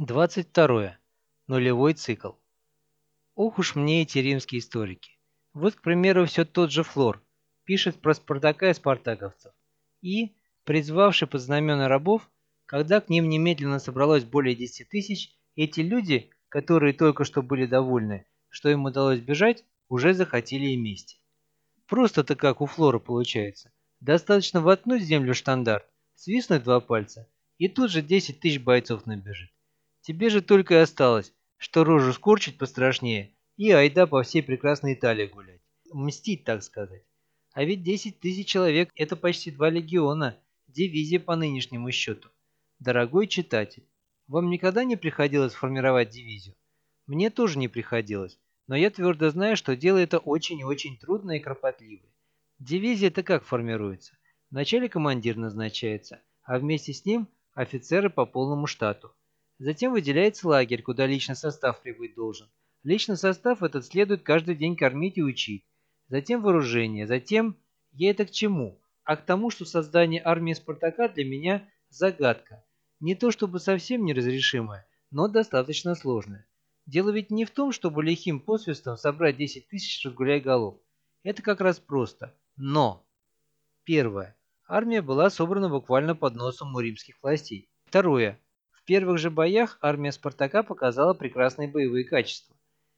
22. Нулевой цикл. Ох уж мне эти римские историки. Вот, к примеру, все тот же Флор пишет про Спартака и спартаковцев. И, призвавший под знамена рабов, когда к ним немедленно собралось более 10 тысяч, эти люди, которые только что были довольны, что им удалось бежать, уже захотели и мести. Просто-то как у Флора получается. Достаточно воткнуть в землю штандарт, свистнуть два пальца, и тут же 10 тысяч бойцов набежит. Тебе же только и осталось, что рожу скорчить пострашнее и айда по всей прекрасной Италии гулять. Мстить, так сказать. А ведь 10 тысяч человек – это почти 2 легиона, дивизия по нынешнему счету. Дорогой читатель, вам никогда не приходилось формировать дивизию? Мне тоже не приходилось, но я твердо знаю, что дело это очень и очень трудное и кропотливое. Дивизия-то как формируется? Вначале командир назначается, а вместе с ним офицеры по полному штату. Затем выделяется лагерь, куда личный состав прибыть должен. Личный состав этот следует каждый день кормить и учить. Затем вооружение, затем... Я это к чему? А к тому, что создание армии Спартака для меня загадка. Не то чтобы совсем неразрешимая, но достаточно сложная. Дело ведь не в том, чтобы лихим посвистом собрать 10 тысяч разгуляй-голов. Это как раз просто. Но! Первое. Армия была собрана буквально под носом у римских властей. Второе. В первых же боях армия Спартака показала прекрасные боевые качества.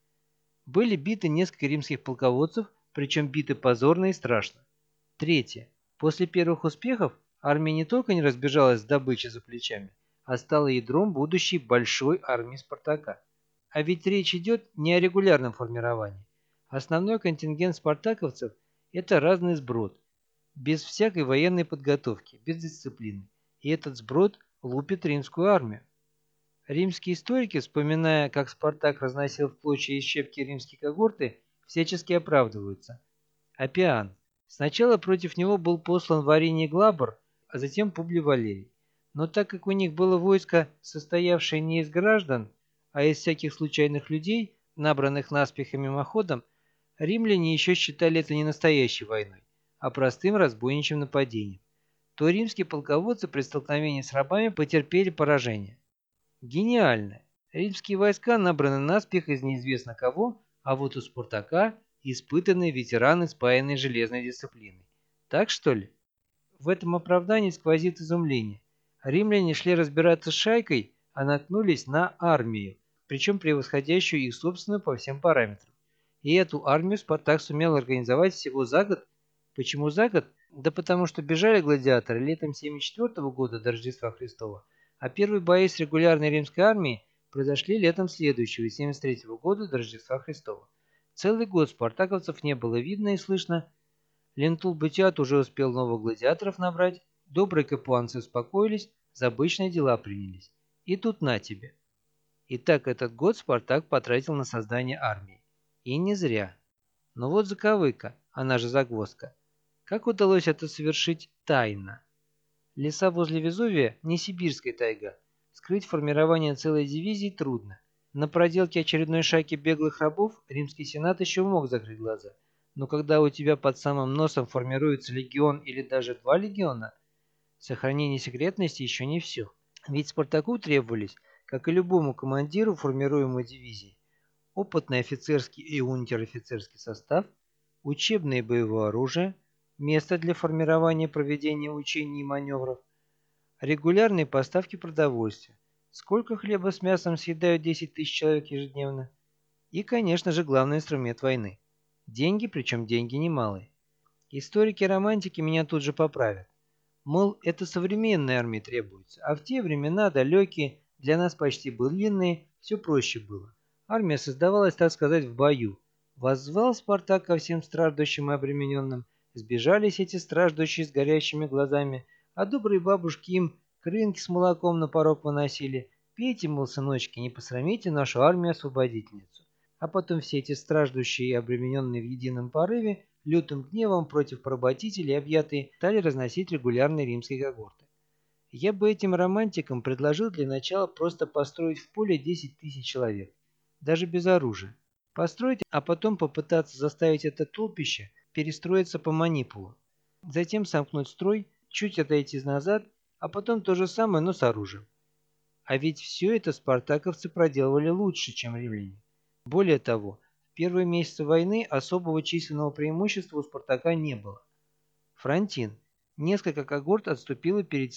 Были биты несколько римских полководцев, причем биты позорно и страшно. Третье. После первых успехов армия не только не разбежалась с добычей за плечами, а стала ядром будущей большой армии Спартака. А ведь речь идет не о регулярном формировании. Основной контингент спартаковцев – это разный сброд, без всякой военной подготовки, без дисциплины. И этот сброд лупит римскую армию. Римские историки, вспоминая, как Спартак разносил в клочья и щепки римские когорты, всячески оправдываются. Аппиан. Сначала против него был послан Вариний Глабр, а затем Публий Валерий. Но так как у них было войско, состоявшее не из граждан, а из всяких случайных людей, набранных наспех и мимоходом, римляне еще считали это не настоящей войной, а простым разбойничьим нападением. То римские полководцы при столкновении с рабами потерпели поражение. Гениально! Римские войска набраны наспех из неизвестно кого, а вот у Спартака испытанные ветераны, спаянные железной дисциплиной. Так что ли? В этом оправдании сквозит изумление. Римляне шли разбираться с шайкой, а наткнулись на армию, причем превосходящую их собственную по всем параметрам. И эту армию Спартак сумел организовать всего за год. Почему за год? Да потому что бежали гладиаторы летом 74 года до Рождества Христова, а первые бои с регулярной римской армией произошли летом следующего, 73 года до Рождества Христова. Целый год спартаковцев не было видно и слышно. Лентул Бытиат уже успел новых гладиаторов набрать, добрые капуанцы успокоились, за обычные дела принялись. И тут на тебе. Итак, этот год Спартак потратил на создание армии. И не зря. Но вот заковыка, она же загвоздка. Как удалось это совершить тайно? Леса возле Везувия не сибирская тайга. Скрыть формирование целой дивизии трудно. На проделке очередной шайки беглых рабов римский сенат еще мог закрыть глаза. Но когда у тебя под самым носом формируется легион или даже два легиона, сохранение секретности еще не все. Ведь Спартаку требовались, как и любому командиру формируемой дивизии, опытный офицерский и унтер-офицерский состав, учебное и боевое оружие, место для формирования и проведения учений и маневров, регулярные поставки продовольствия. Сколько хлеба с мясом съедают 10 тысяч человек ежедневно? И, конечно же, главный инструмент войны. Деньги, причем деньги немалые. Историки-романтики меня тут же поправят. Мол, это современной армии требуется, а в те времена, далекие, для нас почти былинные, все проще было. Армия создавалась, так сказать, в бою. Воззвал Спартак ко всем страждущим и обремененным, сбежались эти страждущие с горящими глазами, а добрые бабушки им крынки с молоком на порог выносили. Пейте, мол, сыночки, не посрамите нашу армию-освободительницу. А потом все эти страждущие и обремененные в едином порыве, лютым гневом против поработителей объятые, стали разносить регулярные римские когорты. Я бы этим романтикам предложил для начала просто построить в поле 10 тысяч человек, даже без оружия. Построить, а потом попытаться заставить это толпище перестроиться по манипулу. Затем сомкнуть строй, чуть отойти назад, а потом то же самое, но с оружием. А ведь все это спартаковцы проделывали лучше, чем римляне. Более того, в первые месяцы войны особого численного преимущества у Спартака не было. Фронтин, несколько когорт отступило перед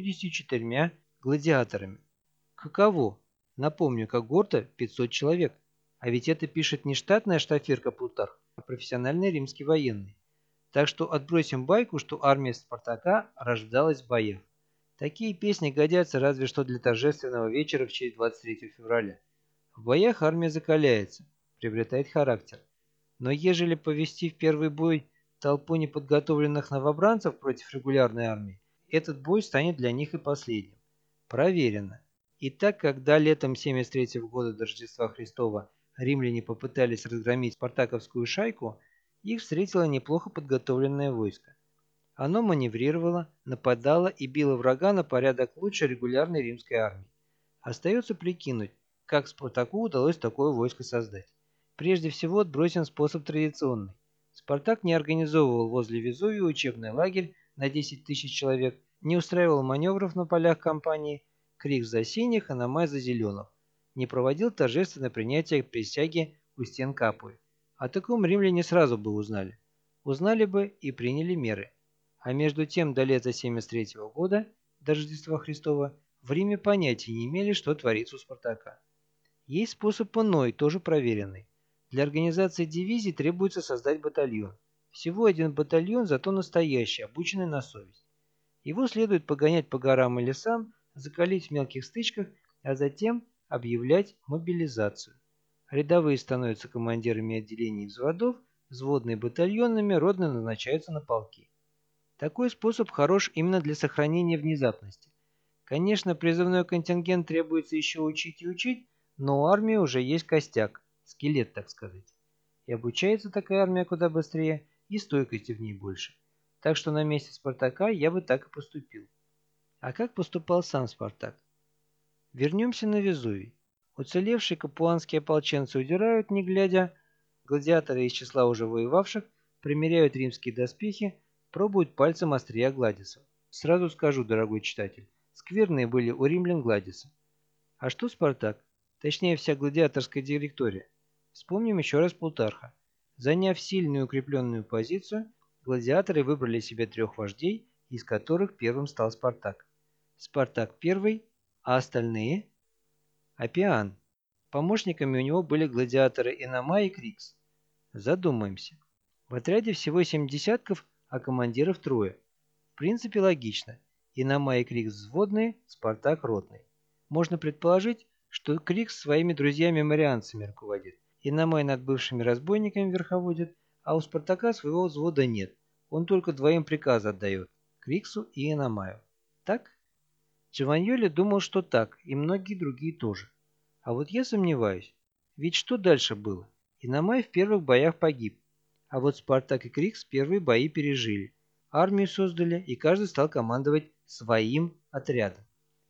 74 гладиаторами. Каково? Напомню, когорта 500 человек. А ведь это пишет не штатная штафирка Плутарх, а профессиональный римский военный. Так что отбросим байку, что армия Спартака рождалась в боях. Такие песни годятся разве что для торжественного вечера в честь 23 февраля. В боях армия закаляется, приобретает характер. Но ежели повести в первый бой толпу неподготовленных новобранцев против регулярной армии, этот бой станет для них и последним. Проверено. И так, когда летом 73 года до Рождества Христова римляне попытались разгромить спартаковскую шайку, их встретило неплохо подготовленное войско. Оно маневрировало, нападало и било врага на порядок лучше регулярной римской армии. Остается прикинуть, как Спартаку удалось такое войско создать. Прежде всего отбросим способ традиционный. Спартак не организовывал возле Везувия учебный лагерь на 10 тысяч человек, не устраивал маневров на полях кампании, крик за синих, а намай за зеленых, не проводил торжественное принятие присяги у стен Капуи. О таком римляне сразу бы узнали. Узнали бы и приняли меры. А между тем до лета 73 года, до Рождества Христова, в Риме понятия не имели, что творится у Спартака. Есть способ иной, тоже проверенный. Для организации дивизий требуется создать батальон. Всего один батальон, зато настоящий, обученный на совесть. Его следует погонять по горам и лесам, закалить в мелких стычках, а затем объявлять мобилизацию. Рядовые становятся командирами отделений и взводов, взводные батальонами, ротные назначаются на полки. Такой способ хорош именно для сохранения внезапности. Конечно, призывной контингент требуется еще учить и учить, но у армии уже есть костяк, скелет, так сказать. И обучается такая армия куда быстрее, и стойкости в ней больше. Так что на месте Спартака я бы так и поступил. А как поступал сам Спартак? Вернемся на Везувий. Уцелевшие капуанские ополченцы удирают, не глядя. Гладиаторы из числа уже воевавших примеряют римские доспехи, пробуют пальцем острия гладисов. Сразу скажу, дорогой читатель, скверные были у римлян гладисы. А что Спартак? Точнее, вся гладиаторская директория. Вспомним еще раз Плутарха. Заняв сильную укрепленную позицию, гладиаторы выбрали себе 3 вождей, из которых первым стал Спартак. Спартак первый, а остальные? Аппиан. Помощниками у него были гладиаторы Иномай и Крикс. Задумаемся. В отряде всего 7 десятков, а командиров трое. В принципе, логично. Иномай и Крикс взводные, Спартак ротный. Можно предположить, что Крикс своими друзьями-марианцами руководит. Иномай над бывшими разбойниками верховодит, а у Спартака своего взвода нет. Он только двоим приказы отдает – Криксу и Иномаю. Так? Чаваньоли думал, что так, и многие другие тоже. А вот я сомневаюсь. Ведь что дальше было? Иномай в первых боях погиб. А вот Спартак и Крикс первые бои пережили. Армию создали, и каждый стал командовать своим отрядом.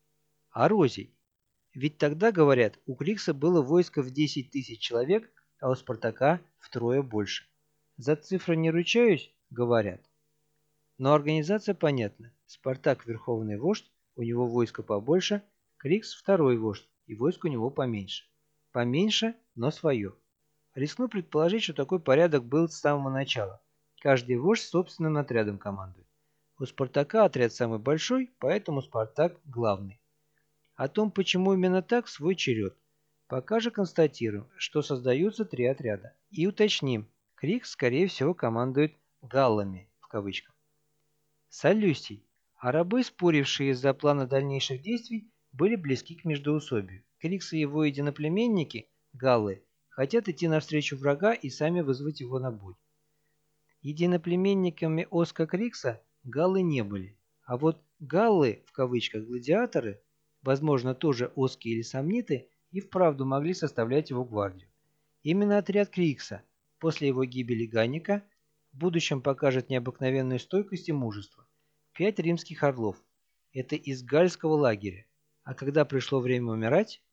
А Розий? Ведь тогда, говорят, у Крикса было войско в 10 тысяч человек, а у Спартака втрое больше. За цифры не ручаюсь, говорят. Но организация понятна. Спартак – верховный вождь, у него войско побольше, Крикс – второй вождь, и войско у него поменьше. Поменьше, но свое. Рискну предположить, что такой порядок был с самого начала. Каждый вождь собственным отрядом командует. У Спартака отряд самый большой, поэтому Спартак главный. О том, почему именно так, в свой черед. Пока же констатируем, что создаются 3 отряда. И уточним, Крикс, скорее всего, командует «галлами» в кавычках. Солюсий, а рабы, спорившие из-за плана дальнейших действий, были близки к междоусобию. Крикс и его единоплеменники, галлы, хотят идти навстречу врага и сами вызвать его на бой. Единоплеменниками Оска Крикса галлы не были, а вот галлы, в кавычках гладиаторы, возможно тоже оски или сомниты, и вправду могли составлять его гвардию. Именно отряд Крикса после его гибели Ганника в будущем покажет необыкновенную стойкость и мужество. 5 римских орлов. Это из гальского лагеря. А когда пришло время умирать?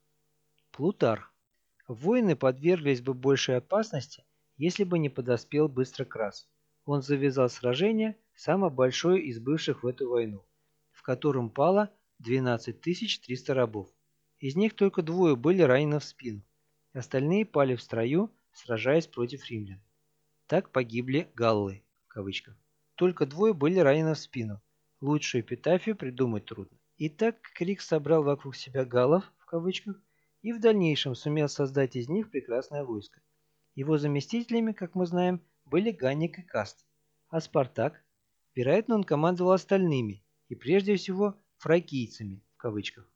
Плутарх. Воины подверглись бы большей опасности, если бы не подоспел быстро Крас. Он завязал сражение, самое большое из бывших в эту войну, в котором пало 12 300 рабов. Из них только двое были ранены в спину. Остальные пали в строю, сражаясь против римлян. Так погибли галлы, в кавычках. Только двое были ранены в спину. Лучшую эпитафию придумать трудно. И так Крик собрал вокруг себя галлов, в кавычках, и в дальнейшем сумел создать из них прекрасное войско. Его заместителями, как мы знаем, были Ганник и Каст. А Спартак? Вероятно, он командовал остальными, и прежде всего «фракийцами», в кавычках.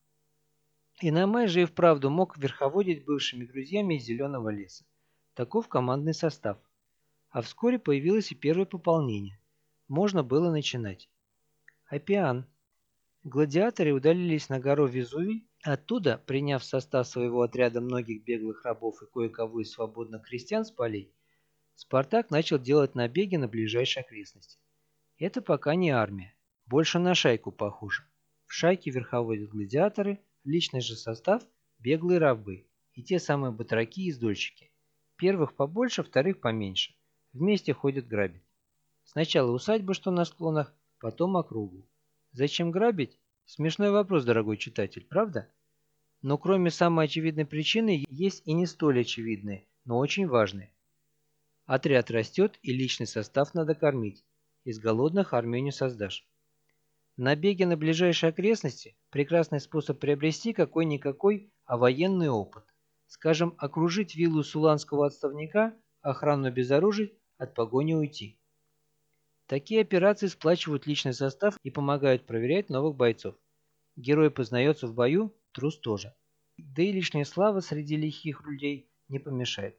Иномай же и вправду мог верховодить бывшими друзьями из Зеленого леса. Таков командный состав. А вскоре появилось и первое пополнение. Можно было начинать. Аппиан. Гладиаторы удалились на гору Везувий, оттуда, приняв в состав своего отряда многих беглых рабов и кое-кого из свободных крестьян с полей, Спартак начал делать набеги на ближайшие окрестности. Это пока не армия, больше на шайку похоже. В шайке верховодят гладиаторы, личный же состав – беглые рабы и те самые батраки и издольщики. Первых побольше, вторых поменьше. Вместе ходят грабить. Сначала усадьбы, что на склонах, потом округу. Зачем грабить? Смешной вопрос, дорогой читатель, правда? Но кроме самой очевидной причины, есть и не столь очевидные, но очень важные. Отряд растет, и личный состав надо кормить. Из голодных армию не создашь. Набеги на ближайшие окрестности – прекрасный способ приобрести какой-никакой, а военный опыт. Скажем, окружить виллу суланского отставника, охрану обезоружить, от погони уйти. Такие операции сплачивают личный состав и помогают проверять новых бойцов. Герой познается в бою, трус тоже. Да и лишняя слава среди лихих людей не помешает.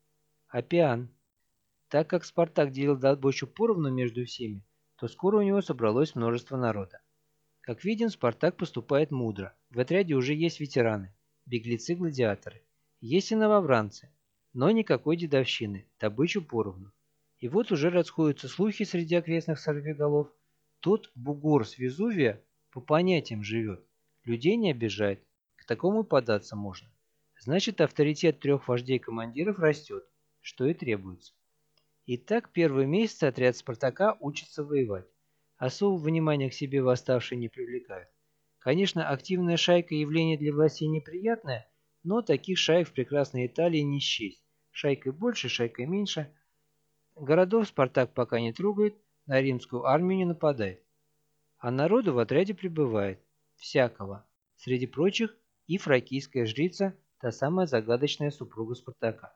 Аппиан. Так как Спартак делил добычу поровну между всеми, то скоро у него собралось множество народа. Как видим, Спартак поступает мудро. В отряде уже есть ветераны, беглецы-гладиаторы. Есть и новобранцы, но никакой дедовщины, добычу поровну. И вот уже расходятся слухи среди окрестных сорвиголов. Тот бугор с Везувия по понятиям живет, людей не обижает, к такому податься можно. Значит, авторитет трех вождей-командиров растет, что и требуется. Итак, первые месяцы отряд Спартака учится воевать. Особого внимания к себе восставшие не привлекают. Конечно, активная шайка явление для властей неприятное, но таких шаек в прекрасной Италии не счесть. Шайкой больше, шайкой меньше. Городов Спартак пока не трогает, на римскую армию не нападает. А народу в отряде прибывает. Всякого. Среди прочих и фракийская жрица, та самая загадочная супруга Спартака.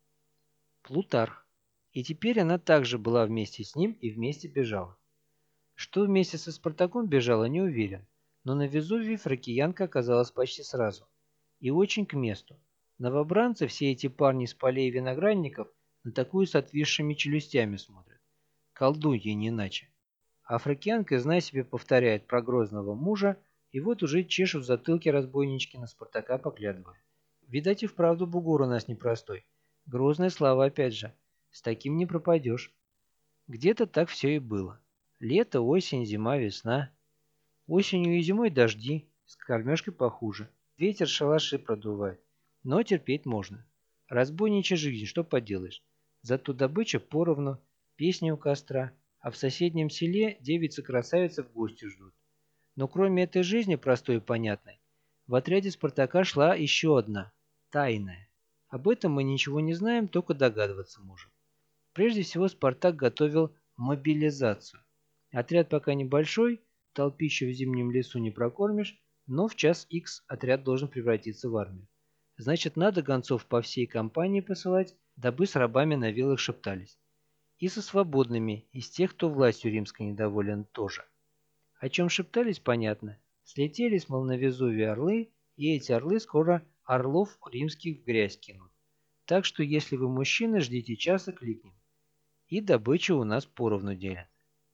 Плутарх. И теперь она также была вместе с ним и вместе бежала. Что вместе со Спартаком бежала, не уверен, но на Везувии фракиянка оказалась почти сразу. И очень к месту. Новобранцы, все эти парни с полей виноградников, на такую с отвисшими челюстями смотрят. Колдунья не иначе. А фракиянка, знай себе, повторяет про грозного мужа, и вот уже чешут в затылке разбойнички на Спартака поглядывая. Видать и вправду бугор у нас непростой. Грозная слава опять же. С таким не пропадешь. Где-то так все и было. Лето, осень, зима, весна. Осенью и зимой дожди, с кормежкой похуже. Ветер шалаши продувает. Но терпеть можно. Разбойничья жизнь, что поделаешь. Зато добыча поровну, песни у костра, а в соседнем селе девицы-красавицы в гости ждут. Но кроме этой жизни, простой и понятной, в отряде Спартака шла еще одна, тайная. Об этом мы ничего не знаем, только догадываться можем. Прежде всего Спартак готовил мобилизацию. Отряд пока небольшой, толпищу в зимнем лесу не прокормишь, но в час Х отряд должен превратиться в армию. Значит, надо гонцов по всей компании посылать, дабы с рабами на вилах шептались. И со свободными, из тех, кто властью римской недоволен, тоже. О чем шептались, понятно. Слетелись, мол, на Везувии орлы, и эти орлы скоро орлов римских в грязь кинут. Так что, если вы мужчины, ждите часа, кликнем. И добычу у нас поровну делят.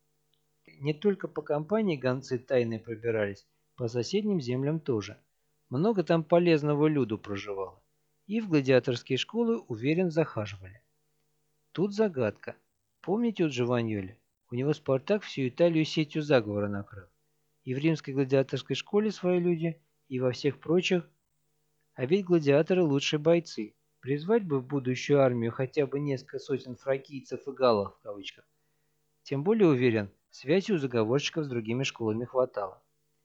Не только по компании гонцы тайно пробирались, по соседним землям тоже. Много там полезного люду проживало. И в гладиаторские школы, уверен, захаживали. Тут загадка. Помните у Джованьоли? У него Спартак всю Италию сетью заговора накрыл. И в римской гладиаторской школе свои люди, и во всех прочих. А ведь гладиаторы лучшие бойцы. Призвать бы в будущую армию хотя бы несколько сотен фракийцев и галлов, в кавычках. Тем более уверен, связи у заговорщиков с другими школами хватало.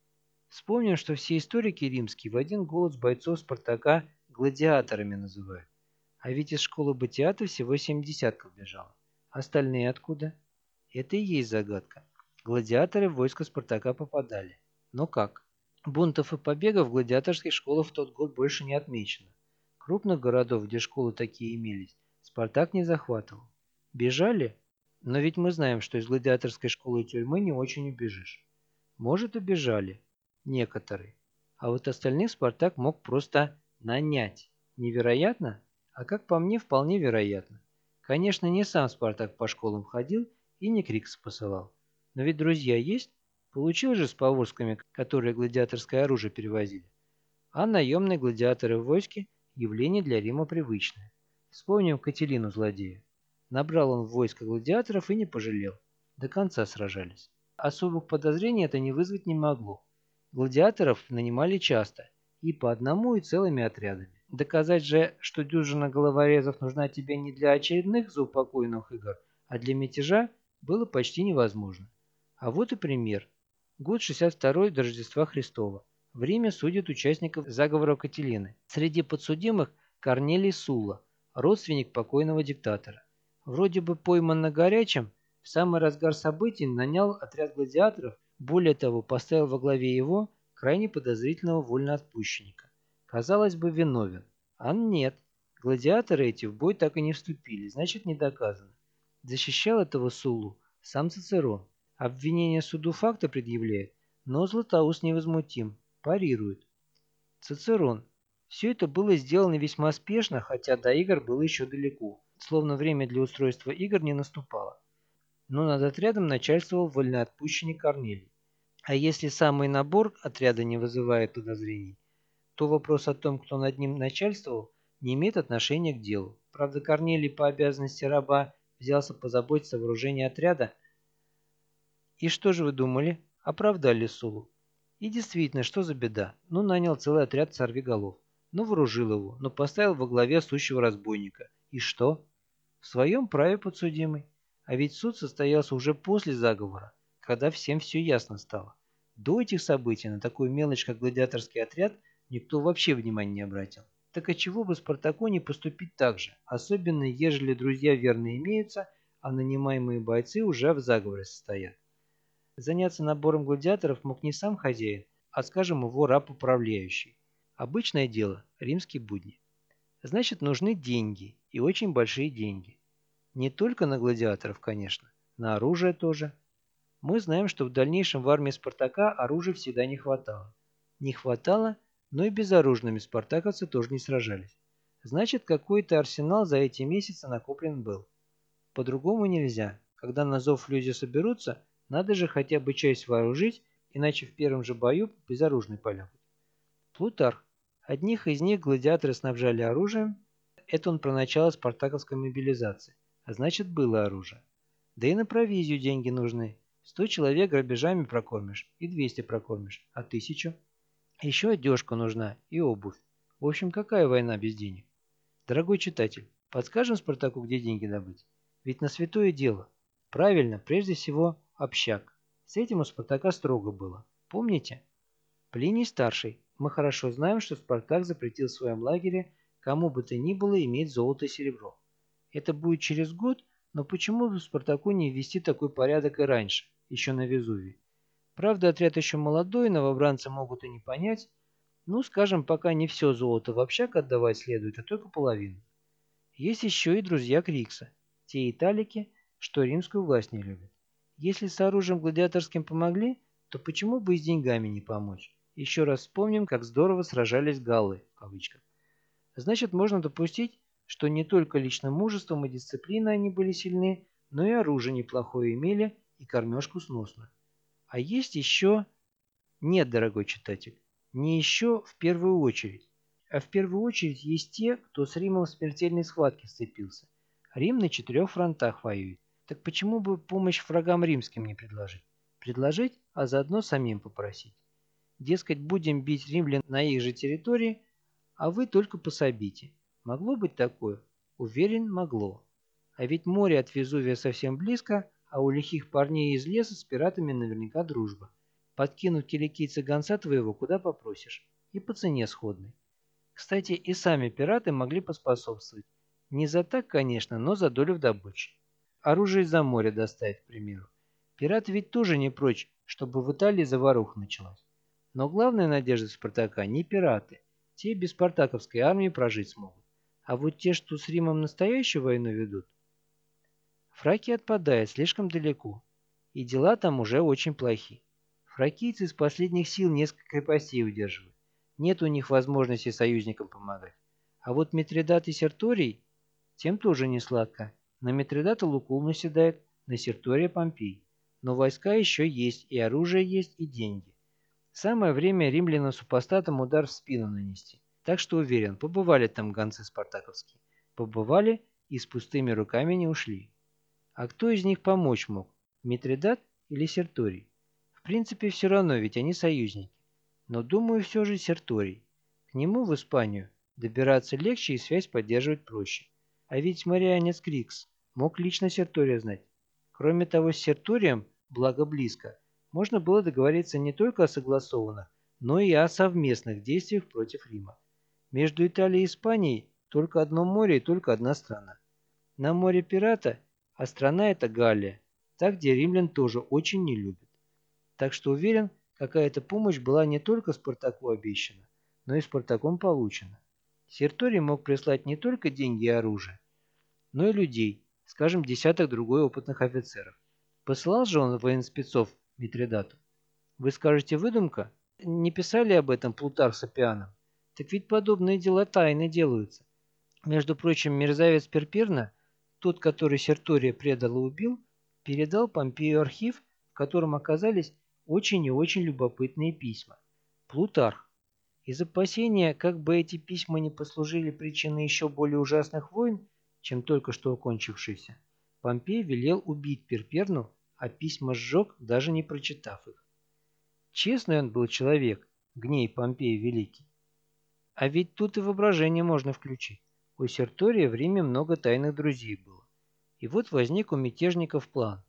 Вспомним, что все историки римские в один голос бойцов Спартака гладиаторами называют. А ведь из школы Батиата всего 7 десятков бежало. Остальные откуда? Это и есть загадка. Гладиаторы в войско Спартака попадали. Но как? Бунтов и побегов в гладиаторских школах в тот год больше не отмечено. Крупных городов, где школы такие имелись, Спартак не захватывал. Бежали? Но ведь мы знаем, что из гладиаторской школы и тюрьмы не очень убежишь. Может, и бежали. Некоторые. А вот остальных Спартак мог просто нанять. Невероятно? А как по мне, вполне вероятно. Конечно, не сам Спартак по школам ходил и не Крикса посылал. Но ведь друзья есть. Получил же с повозками, которые гладиаторское оружие перевозили. А наемные гладиаторы в войске – явление для Рима привычное. Вспомним Кателину злодея. Набрал он в войско гладиаторов и не пожалел. До конца сражались. Особых подозрений это не вызвать не могло. Гладиаторов нанимали часто, и по одному, и целыми отрядами. Доказать же, что дюжина головорезов нужна тебе не для очередных заупокойных игр, а для мятежа, было почти невозможно. А вот и пример. Год 62 до Рождества Христова. В Риме судят участников заговора Кателины. Среди подсудимых Корнелий Сула, родственник покойного диктатора. Вроде бы пойман на горячем, в самый разгар событий нанял отряд гладиаторов, более того, поставил во главе его крайне подозрительного вольноотпущенника. Казалось бы, виновен. А нет. Гладиаторы эти в бой так и не вступили, значит, не доказано. Защищал этого Сулу сам Цицерон. Обвинение суду факта предъявляет, но Златоуст невозмутим, парирует. Цицерон. Все это было сделано весьма спешно, хотя до игр было еще далеко, словно время для устройства игр не наступало. Но над отрядом начальствовал вольноотпущенник Корнелий. А если самый набор отряда не вызывает подозрений, то вопрос о том, кто над ним начальствовал, не имеет отношения к делу. Правда, Корнелий по обязанности раба взялся позаботиться о вооружении отряда. И что же вы думали? Оправдали Сулу. И действительно, что за беда? Ну, нанял целый отряд сорвиголов. Ну, вооружил его, но поставил во главе сущего разбойника. И что? В своем праве подсудимый. А ведь суд состоялся уже после заговора, когда всем все ясно стало. До этих событий на такую мелочь, как гладиаторский отряд, никто вообще внимания не обратил. Так отчего бы Спартаку не поступить так же, особенно ежели друзья верно имеются, а нанимаемые бойцы уже в заговоре состоят. Заняться набором гладиаторов мог не сам хозяин, а, скажем, его раб-управляющий. Обычное дело, римские будни. Значит, нужны деньги, и очень большие деньги. Не только на гладиаторов, конечно, на оружие тоже. Мы знаем, что в дальнейшем в армии Спартака оружия всегда не хватало. Не хватало, но и безоружными спартаковцы тоже не сражались. Значит, какой-то арсенал за эти месяцы накоплен был. По-другому нельзя. Когда на зов люди соберутся, надо же хотя бы часть вооружить, иначе в первом же бою безоружный полягут. Плутарх. Одних из них гладиаторы снабжали оружием. Это он про начало спартаковской мобилизации. А значит, было оружие. Да и на провизию деньги нужны. 100 человек грабежами прокормишь, и 200 прокормишь, а 1000? Еще одежка нужна и обувь. В общем, какая война без денег? Дорогой читатель, подскажем Спартаку, где деньги добыть? Ведь на святое дело. Правильно, прежде всего, общак. С этим у Спартака строго было. Помните? Плиний старший. Мы хорошо знаем, что Спартак запретил в своем лагере кому бы то ни было иметь золото и серебро. Это будет через год, но почему бы Спартаку не ввести такой порядок и раньше, еще на Везувии? Правда, отряд еще молодой, новобранцы могут и не понять. Ну, скажем, пока не все золото в общак отдавать следует, а только половину. Есть еще и друзья Крикса, те италики, что римскую власть не любят. Если с оружием гладиаторским помогли, то почему бы и с деньгами не помочь? Еще раз вспомним, как здорово сражались галлы, в кавычках. Значит, можно допустить, что не только личным мужеством и дисциплиной они были сильны, но и оружие неплохое имели и кормежку сносную. А есть еще... Нет, дорогой читатель, не еще в первую очередь. А в первую очередь есть те, кто с Римом в смертельной схватке сцепился. Рим на 4 фронтах воюет. Так почему бы помощь врагам римским не предложить? Предложить, а заодно самим попросить. Дескать, будем бить римлян на их же территории, а вы только пособите. Могло быть такое? Уверен, могло. А ведь море от Везувия совсем близко, а у лихих парней из леса с пиратами наверняка дружба. Подкинут киликийцы гонца твоего, куда попросишь. И по цене сходной. Кстати, и сами пираты могли поспособствовать. Не за так, конечно, но за долю в добыче. Оружие из-за моря доставить, к примеру. Пираты ведь тоже не прочь, чтобы в Италии заваруха началась. Но главная надежда Спартака не пираты. Те без спартаковской армии прожить смогут. А вот те, что с Римом настоящую войну ведут, Фракия отпадает слишком далеко. И дела там уже очень плохи. Фракийцы из последних сил несколько крепостей удерживают. Нет у них возможности союзникам помогать. А вот Митридат и Серторий, тем тоже не сладко. На Митридата Лукул наседает, на Сертория Помпей. Но войска еще есть, и оружие есть, и деньги. Самое время римлянам-супостатам удар в спину нанести. Так что уверен, побывали там гонцы спартаковские. Побывали и с пустыми руками не ушли. А кто из них помочь мог? Митридат или Серторий? В принципе, все равно, ведь они союзники. Но думаю, все же Серторий. К нему в Испанию добираться легче и связь поддерживать проще. А ведь Марианец Крикс мог лично Сертория знать. Кроме того, с Серторием, благо близко, можно было договориться не только о согласованных, но и о совместных действиях против Рима. Между Италией и Испанией только одно море и только одна страна. На море пирата, а страна это Галлия, та, где римлян тоже очень не любят. Так что уверен, какая-то помощь была не только Спартаку обещана, но и Спартаком получена. Серторий мог прислать не только деньги и оружие, но и людей, скажем, десяток другой опытных офицеров. Посылал же он военспецов Митридату. Вы скажете, выдумка? Не писали об этом Плутарх с Аппианом? Так ведь подобные дела тайно делаются. Между прочим, мерзавец Перперна, тот, который Сертория предал и убил, передал Помпею архив, в котором оказались очень и очень любопытные письма. Плутарх. Из опасения, как бы эти письма не послужили причиной еще более ужасных войн, чем только что окончившиеся, Помпей велел убить Перперну, а письма сжег, даже не прочитав их. Честный он был человек, гней Помпей Великий. А ведь тут и воображение можно включить. У Сертория в Риме много тайных друзей было. И вот возник у мятежников план.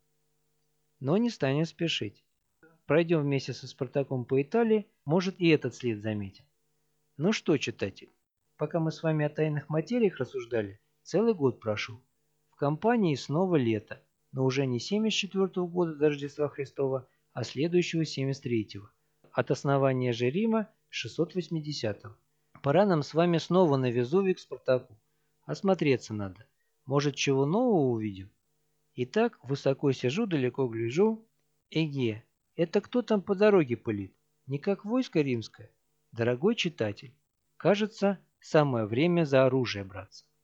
Но не станем спешить. Пройдем вместе со Спартаком по Италии, может и этот след заметим. Ну что, читатель, пока мы с вами о тайных материях рассуждали, целый год прошел. В компании снова лето, но уже не 74-го года до Рождества Христова, а следующего 73-го. От основания же Рима 680-го. Пора нам с вами снова на Везувий к Спартаку. Осмотреться надо. Может, чего нового увидим? Итак, высоко сижу, далеко гляжу. Эге, это кто там по дороге пылит? Не как войско римское? Дорогой читатель, кажется, самое время за оружие браться.